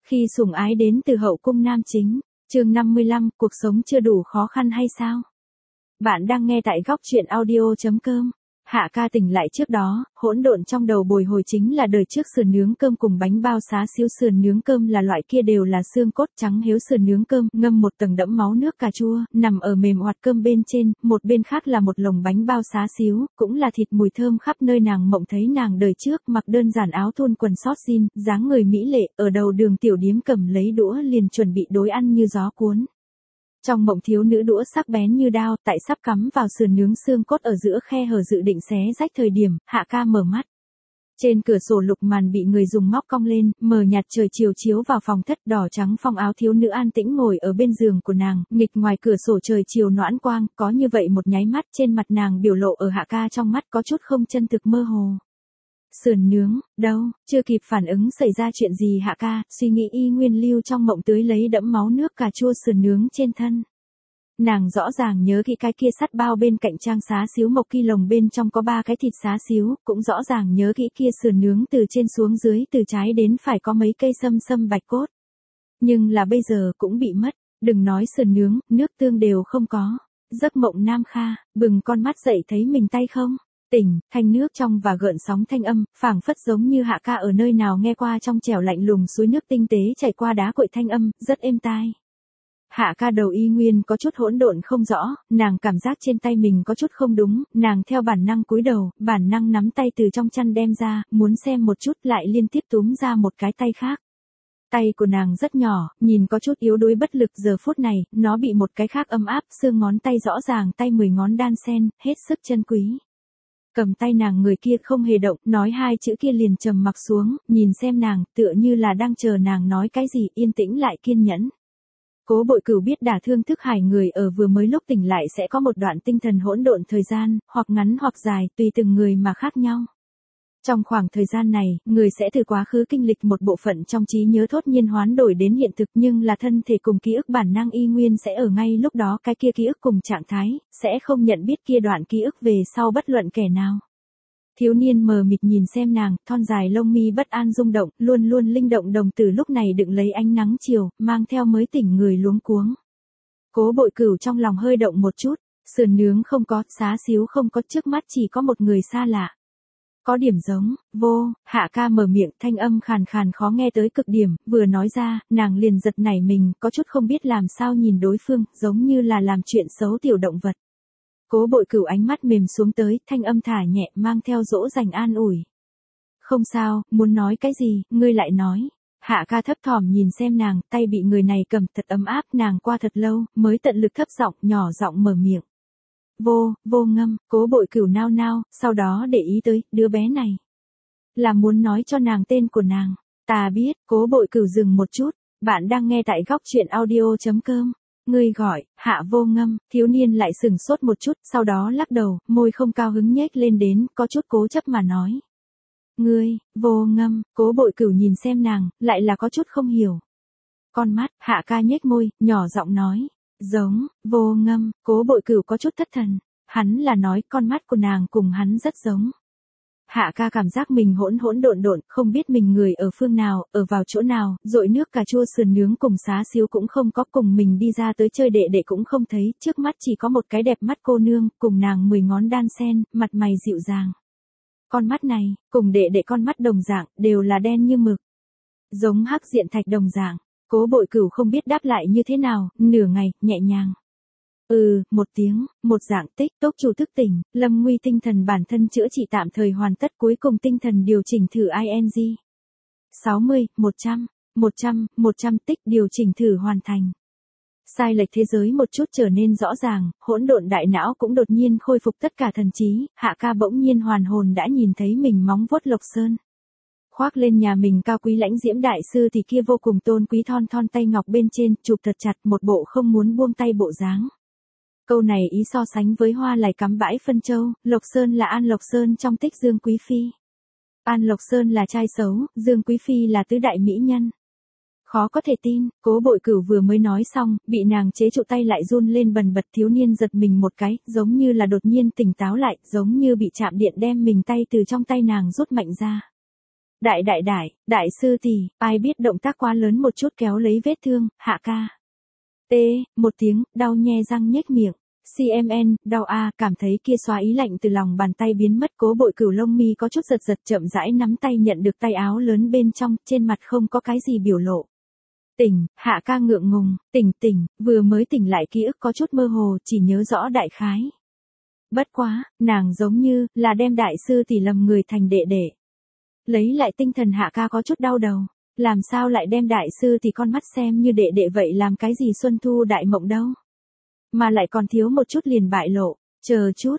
Khi sủng ái đến từ hậu cung nam chính, chương 55, cuộc sống chưa đủ khó khăn hay sao? Bạn đang nghe tại góc truyện audio.com. Hạ ca tỉnh lại trước đó, hỗn độn trong đầu bồi hồi chính là đời trước sườn nướng cơm cùng bánh bao xá xíu. Sườn nướng cơm là loại kia đều là xương cốt trắng héo, sườn nướng cơm ngâm một tầng đẫm máu nước cà chua, nằm ở mềm oạt cơm bên trên, một bên khác là một lồng bánh bao xá xíu, cũng là thịt mùi thơm khắp nơi. Nàng mộng thấy nàng đời trước mặc đơn giản áo thun quần sót jean, dáng người mỹ lệ, ở đầu đường tiểu điếm cầm lấy đũa liền chuẩn bị đối ăn như gió cuốn. Trong mộng thiếu nữ đũa sắc bén như đao, tại sắp cắm vào sườn nướng xương cốt ở giữa khe hở dự định xé rách thời điểm, Hạ ca mở mắt. Trên cửa sổ lục màn bị người dùng móc cong lên, mờ nhạt trời chiều chiếu vào phòng thất, đỏ trắng phong áo thiếu nữ an tĩnh ngồi ở bên giường của nàng, nghịch ngoài cửa sổ trời chiều noãn quang, có như vậy một nháy mắt trên mặt nàng biểu lộ ở Hạ ca trong mắt có chút không chân thực mơ hồ. Sườn nướng, đâu, chưa kịp phản ứng xảy ra chuyện gì Hạ ca, suy nghĩ y nguyên lưu trong mộng tưới lấy đẫm máu nước cà chua sườn nướng trên thân. Nàng rõ ràng nhớ kỹ cái kia sắt bao bên cạnh trang xá xíu mộc ki lồng bên trong có 3 cái thịt xá xíu, cũng rõ ràng nhớ kỹ kia sườn nướng từ trên xuống dưới từ trái đến phải có mấy cây sâm bạch cốt. Nhưng là bây giờ cũng bị mất, đừng nói sườn nướng, nước tương đều không có. Giấc mộng Nam Kha, bừng con mắt dậy thấy mình tay không? Tỉnh, thanh nước trong và gợn sóng thanh âm, phảng phất giống như Hạ ca ở nơi nào nghe qua trong trẻo lạnh lùng suối nước tinh tế chảy qua đá cội thanh âm, rất êm tai. Hạ ca đầu y nguyên có chút hỗn độn không rõ, nàng cảm giác trên tay mình có chút không đúng, nàng theo bản năng cúi đầu, bản năng nắm tay từ trong chăn đem ra, muốn xem một chút lại liên tiếp túm ra một cái tay khác. Tay của nàng rất nhỏ, nhìn có chút yếu đuối bất lực, giờ phút này, nó bị một cái khác ấm áp, xương ngón tay rõ ràng tay 10 ngón đan sen, hết sức chân quý. Cầm tay nàng người kia không hề động, nói 2 chữ kia liền trầm mặc xuống, nhìn xem nàng, tựa như là đang chờ nàng nói cái gì, yên tĩnh lại kiên nhẫn. Cố Bội Cửu biết đả thương thức hải người ở vừa mới lúc tỉnh lại sẽ có một đoạn tinh thần hỗn độn thời gian, hoặc ngắn hoặc dài, tùy từng người mà khác nhau. Trong khoảng thời gian này, người sẽ từ quá khứ kinh lịch một bộ phận trong trí nhớ thốt nhiên hoán đổi đến hiện thực, nhưng là thân thể cùng ký ức bản năng y nguyên sẽ ở ngay lúc đó, cái kia ký ức cùng trạng thái, sẽ không nhận biết kia đoạn ký ức về sau bất luận kẻ nào. Thiếu niên mờ mịt nhìn xem nàng, thon dài lông mi bất an rung động, luôn luôn linh động đồng tử lúc này đựng lấy ánh nắng chiều, mang theo mới tỉnh người luống cuống. Cố Bội Cửu trong lòng hơi động một chút, sườn nướng không có, xá xíu không có, trước mắt chỉ có một người xa lạ. Có điểm giống, vô, Hạ ca mở miệng, thanh âm khàn khàn khó nghe tới cực điểm, vừa nói ra, nàng liền giật nảy mình, có chút không biết làm sao nhìn đối phương, giống như là làm chuyện xấu tiểu động vật. Cố Bội Cửu ánh mắt mềm xuống tới, thanh âm thả nhẹ, mang theo dỗ dành an ủi. Không sao, muốn nói cái gì, ngươi lại nói. Hạ ca thấp thỏm nhìn xem nàng, tay bị người này cầm thật ấm áp, nàng qua thật lâu, mới tận lực thấp giọng, nhỏ giọng mở miệng. Vô ngâm, Cố Bội Cửu nao nao, sau đó để ý tới, đứa bé này. Là muốn nói cho nàng tên của nàng. Ta biết, Cố Bội Cửu dừng một chút, bạn đang nghe tại góc truyện audio.com. Ngươi gọi, Hạ Vô Ngâm, thiếu niên lại sừng sốt một chút, sau đó lắc đầu, môi không cao hứng nhếch lên đến, có chút cố chấp mà nói. Ngươi, Vô Ngâm, Cố Bội Cửu nhìn xem nàng, lại là có chút không hiểu. Con mắt, Hạ ca nhếch môi, nhỏ giọng nói. Giống, Vô Ngâm, Cố Bội Cửu có chút thất thần. Hắn là nói con mắt của nàng cùng hắn rất giống. Hạ ca cảm giác mình hỗn độn, không biết mình người ở phương nào, ở vào chỗ nào, dội nước cà chua sườn nướng cùng xá xíu cũng không có, cùng mình đi ra tới chơi đệ đệ cũng không thấy, trước mắt chỉ có một cái đẹp mắt cô nương, cùng nàng 10 ngón đan sen, mặt mày dịu dàng. Con mắt này, cùng đệ đệ con mắt đồng dạng, đều là đen như mực. Giống hắc diện thạch đồng dạng. Cố Bội Cửu không biết đáp lại như thế nào, nửa ngày, nhẹ nhàng. Một tiếng, một dạng tích, tốc chủ thức tỉnh, Lâm Nguy tinh thần bản thân chữa trị tạm thời hoàn tất, cuối cùng tinh thần điều chỉnh thử ing. 60, 100 tích điều chỉnh thử hoàn thành. Sai lệch thế giới một chút trở nên rõ ràng, hỗn độn đại não cũng đột nhiên khôi phục tất cả thần trí, Hạ ca bỗng nhiên hoàn hồn đã nhìn thấy mình móng vuốt Lộc Sơn. Khoác lên nhà mình cao quý lãnh diễm đại sư thì kia vô cùng tôn quý thon tay ngọc bên trên, chụp thật chặt, một bộ không muốn buông tay bộ dáng. Câu này ý so sánh với hoa lài cắm bãi phân châu, Lộc Sơn là An Lộc Sơn trong tích Dương Quý Phi. An Lộc Sơn là trai xấu, Dương Quý Phi là tứ đại mỹ nhân. Khó có thể tin, Cố Bội Cửu vừa mới nói xong, bị nàng chế trụ tay lại run lên bần bật, thiếu niên giật mình một cái, giống như là đột nhiên tỉnh táo lại, giống như bị chạm điện đem mình tay từ trong tay nàng rút mạnh ra. Đại sư tỷ, ai biết động tác quá lớn một chút kéo lấy vết thương, Hạ ca. Một tiếng, đau nhe răng nhếch miệng. CMN, đau a, cảm thấy kia xóa ý lạnh từ lòng bàn tay biến mất, Cố Bội Cửu lông mi có chút giật giật, chậm rãi nắm tay nhận được tay áo lớn bên trong, trên mặt không có cái gì biểu lộ. Tỉnh, Hạ ca ngượng ngùng, tỉnh, vừa mới tỉnh lại ký ức có chút mơ hồ, chỉ nhớ rõ đại khái. Bất quá, nàng giống như là đem đại sư tỷ lầm người thành đệ đệ. Lấy lại tinh thần, Hạ ca có chút đau đầu, làm sao lại đem đại sư tỷ con mắt xem như đệ đệ vậy, làm cái gì xuân thu đại mộng đâu. Mà lại còn thiếu một chút liền bại lộ, chờ chút,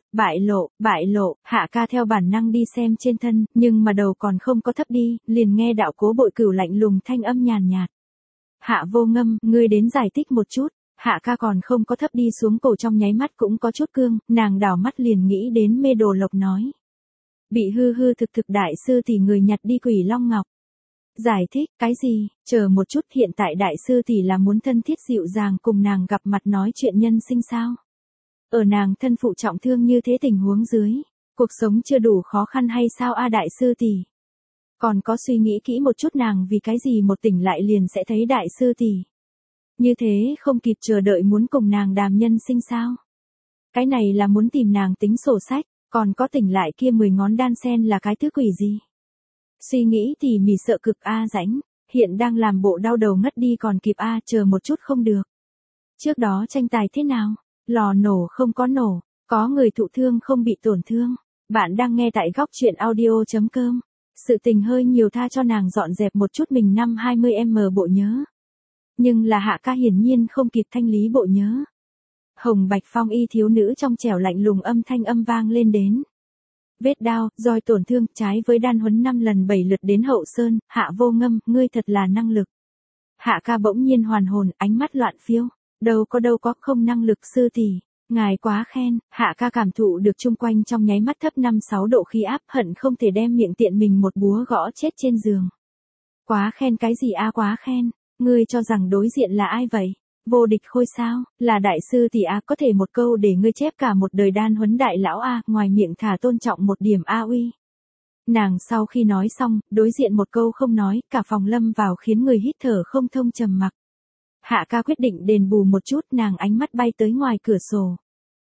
bại lộ, Hạ ca theo bản năng đi xem trên thân, nhưng mà đầu còn không có thấp đi, liền nghe đạo Cố Bội Cửu lạnh lùng thanh âm nhàn nhạt. Hạ Vô Ngâm, ngươi đến giải thích một chút. Hạ ca còn không có thấp đi xuống, cổ trong nháy mắt cũng có chút cương, nàng đảo mắt liền nghĩ đến Mê Đồ Lộc nói. Bị hư thực đại sư tỷ người nhặt đi Quỷ Long Ngọc. Giải thích, cái gì, chờ một chút, hiện tại đại sư tỷ là muốn thân thiết dịu dàng cùng nàng gặp mặt nói chuyện nhân sinh sao? Ở nàng thân phụ trọng thương như thế tình huống dưới, cuộc sống chưa đủ khó khăn hay sao a đại sư tỷ? Còn có suy nghĩ kỹ một chút nàng vì cái gì một tỉnh lại liền sẽ thấy đại sư tỷ? Như thế không kịp chờ đợi muốn cùng nàng đàm nhân sinh sao? Cái này là muốn tìm nàng tính sổ sách, còn có tỉnh lại kia 10 ngón đan sen là cái thứ quỷ gì? Suy nghĩ tỉ mỉ sợ cực a rãnh, hiện đang làm bộ đau đầu ngất đi còn kịp a, chờ một chút không được. Trước đó tranh tài thế nào? Lò nổ không có nổ, có người thụ thương không bị tổn thương. Bạn đang nghe tại góc truyện audio.com. Sự tình hơi nhiều, tha cho nàng dọn dẹp một chút mình năm 20m bộ nhớ. Nhưng là Hạ ca hiển nhiên không kịp thanh lý bộ nhớ. Hồng Bạch Phong y thiếu nữ trong trẻo lạnh lùng âm thanh vang lên đến. Vết đao, roi tổn thương, trái với đan huấn 5 lần 7 lượt đến Hậu Sơn, Hạ Vô Ngâm, ngươi thật là năng lực. Hạ ca bỗng nhiên hoàn hồn, ánh mắt loạn phiêu. Đâu có không năng lực sư tỷ, ngài quá khen. Hạ ca cảm thụ được chung quanh trong nháy mắt thấp 5-6 độ khí áp, hận không thể đem miệng tiện mình một búa gõ chết trên giường. Quá khen cái gì a, quá khen, ngươi cho rằng đối diện là ai vậy? Vô địch khôi sao, là đại sư tỷ a, có thể một câu để ngươi chép cả một đời đan huấn đại lão a, ngoài miệng thả tôn trọng một điểm a uy. Nàng sau khi nói xong, đối diện một câu không nói, cả phòng lâm vào khiến người hít thở không thông trầm mặc. Hạ ca quyết định đền bù một chút, nàng ánh mắt bay tới ngoài cửa sổ.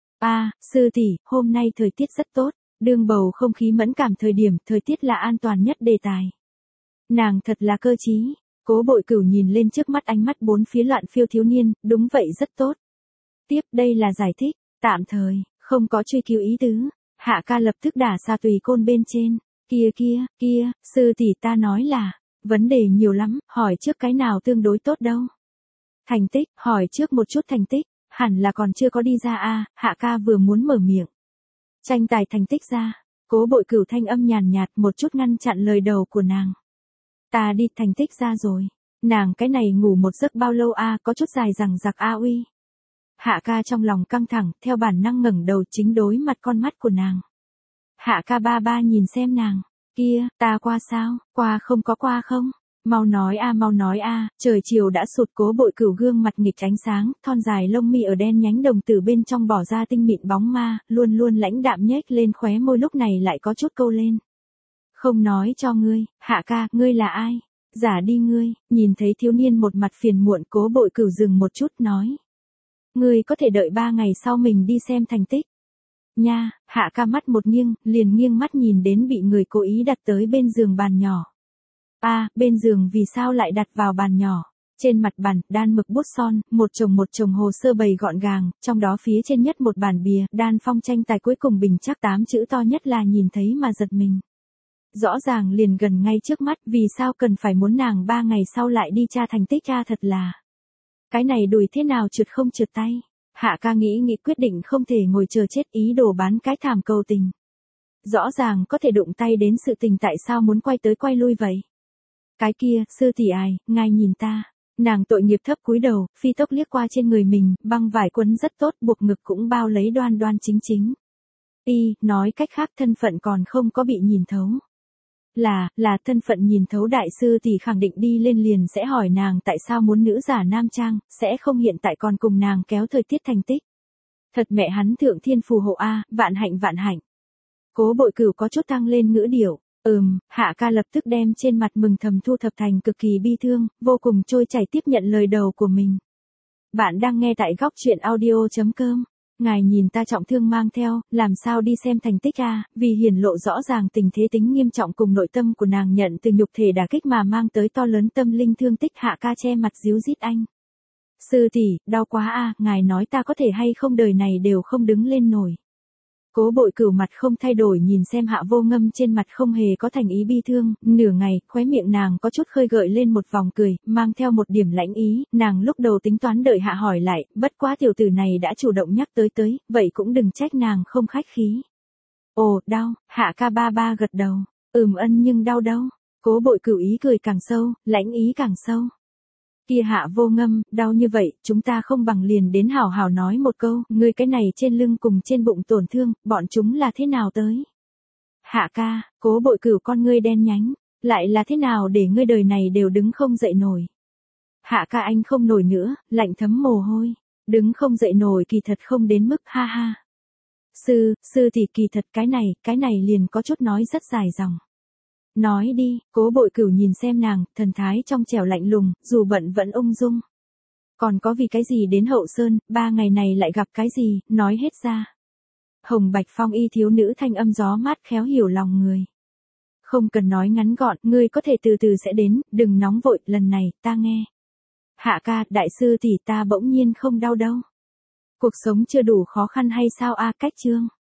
Sư tỷ, hôm nay thời tiết rất tốt, đương bầu không khí mẫn cảm thời điểm, thời tiết là an toàn nhất đề tài. Nàng thật là cơ trí. Cố Bội Cửu nhìn lên trước mắt ánh mắt bốn phía loạn phiêu thiếu niên, đúng vậy rất tốt. Tiếp, đây là giải thích, tạm thời, không có truy cứu ý tứ. Hạ ca lập tức đả xa tùy côn bên trên. Kia, sư tỷ ta nói là, vấn đề nhiều lắm, hỏi trước cái nào tương đối tốt đâu. Thành tích, hỏi trước một chút thành tích, hẳn là còn chưa có đi ra a. Hạ ca vừa muốn mở miệng. Tranh tài thành tích ra, Cố Bội Cửu thanh âm nhàn nhạt một chút ngăn chặn lời đầu của nàng. Ta đi, thành tích ra rồi. Nàng cái này ngủ một giấc bao lâu a, có chút dài rằng giặc a uy. Hạ ca trong lòng căng thẳng, theo bản năng ngẩng đầu chính đối mặt con mắt của nàng. Hạ ca ba nhìn xem nàng. Kia, ta qua sao, qua không có qua không? Mau nói a, trời chiều đã sụt. Cố Bội Cửu gương mặt nghịch ánh sáng, thon dài lông mi ở đen nhánh đồng tử bên trong bỏ ra tinh mịn bóng ma, luôn lãnh đạm nhếch lên khóe môi, lúc này lại có chút câu lên. Không nói cho ngươi, Hạ ca, ngươi là ai? Giả đi ngươi. Nhìn thấy thiếu niên một mặt phiền muộn, Cố Bội Cửu dừng một chút nói. Ngươi có thể đợi 3 ngày sau mình đi xem thành tích. Nha, Hạ ca mắt một nghiêng, liền nghiêng mắt nhìn đến bị người cố ý đặt tới bên giường bàn nhỏ. Bên giường vì sao lại đặt vào bàn nhỏ? Trên mặt bàn, đan mực bút son, một chồng hồ sơ bày gọn gàng, trong đó phía trên nhất một bản bìa, đan phong tranh tài cuối cùng bình chắc 8 chữ to nhất là nhìn thấy mà giật mình. Rõ ràng liền gần ngay trước mắt, vì sao cần phải muốn nàng 3 ngày sau lại đi tra thành tích ra, thật là. Cái này đùi thế nào trượt không trượt tay. Hạ ca nghĩ quyết định không thể ngồi chờ chết, ý đồ bán cái thảm cầu tình. Rõ ràng có thể đụng tay đến sự tình, tại sao muốn quay tới quay lui vậy? Cái kia, sư tỷ ai, ngài nhìn ta. Nàng tội nghiệp thấp cúi đầu, phi tốc liếc qua trên người mình, băng vải quấn rất tốt, buộc ngực cũng bao lấy đoan chính. Nói cách khác thân phận còn không có bị nhìn thấu. Là thân phận nhìn thấu, đại sư tỷ khẳng định đi lên liền sẽ hỏi nàng tại sao muốn nữ giả nam trang, sẽ không hiện tại còn cùng nàng kéo thời tiết thành tích. Thật mẹ hắn thượng thiên phù hộ a, vạn hạnh. Cố Bội Cửu có chút tăng lên ngữ điệu, Hạ ca lập tức đem trên mặt mừng thầm thu thập thành cực kỳ bi thương, vô cùng trôi chảy tiếp nhận lời đầu của mình. Bạn đang nghe tại góc truyện audio.com. Ngài nhìn ta trọng thương mang theo, làm sao đi xem thành tích a, vì hiển lộ rõ ràng tình thế tính nghiêm trọng cùng nội tâm của nàng nhận từ nhục thể đả kích mà mang tới to lớn tâm linh thương tích. Hạ ca che mặt díu dít anh. Sư tỷ, đau quá a, ngài nói ta có thể hay không đời này đều không đứng lên nổi. Cố Bội Cửu mặt không thay đổi nhìn xem Hạ Vô Ngâm trên mặt không hề có thành ý bi thương, nửa ngày, khóe miệng nàng có chút khơi gợi lên một vòng cười, mang theo một điểm lãnh ý, nàng lúc đầu tính toán đợi Hạ hỏi lại, bất quá tiểu tử này đã chủ động nhắc tới, vậy cũng đừng trách nàng không khách khí. Ồ, đau, Hạ ca ba ba gật đầu, ân nhưng đau đâu. Cố Bội Cửu ý cười càng sâu, lãnh ý càng sâu. Kia Hạ Vô Ngâm, đau như vậy, chúng ta không bằng liền đến hảo hảo nói một câu, ngươi cái này trên lưng cùng trên bụng tổn thương, bọn chúng là thế nào tới? Hạ ca, Cố Bội Cửu con ngươi đen nhánh, lại là thế nào để ngươi đời này đều đứng không dậy nổi? Hạ ca anh không nổi nữa, lạnh thấm mồ hôi, đứng không dậy nổi kỳ thật không đến mức ha ha. Sư thì kỳ thật cái này liền có chút nói rất dài dòng. Nói đi, Cố Bội Cửu nhìn xem nàng, thần thái trong trẻo lạnh lùng, dù bận vẫn ung dung. Còn có vì cái gì đến Hậu Sơn, 3 ngày này lại gặp cái gì, nói hết ra. Hồng Bạch Phong y thiếu nữ thanh âm gió mát khéo hiểu lòng người. Không cần nói ngắn gọn, ngươi có thể từ từ sẽ đến, đừng nóng vội, lần này, ta nghe. Hạ ca, đại sư tỷ ta bỗng nhiên không đau đâu. Cuộc sống chưa đủ khó khăn hay sao a, cách chương.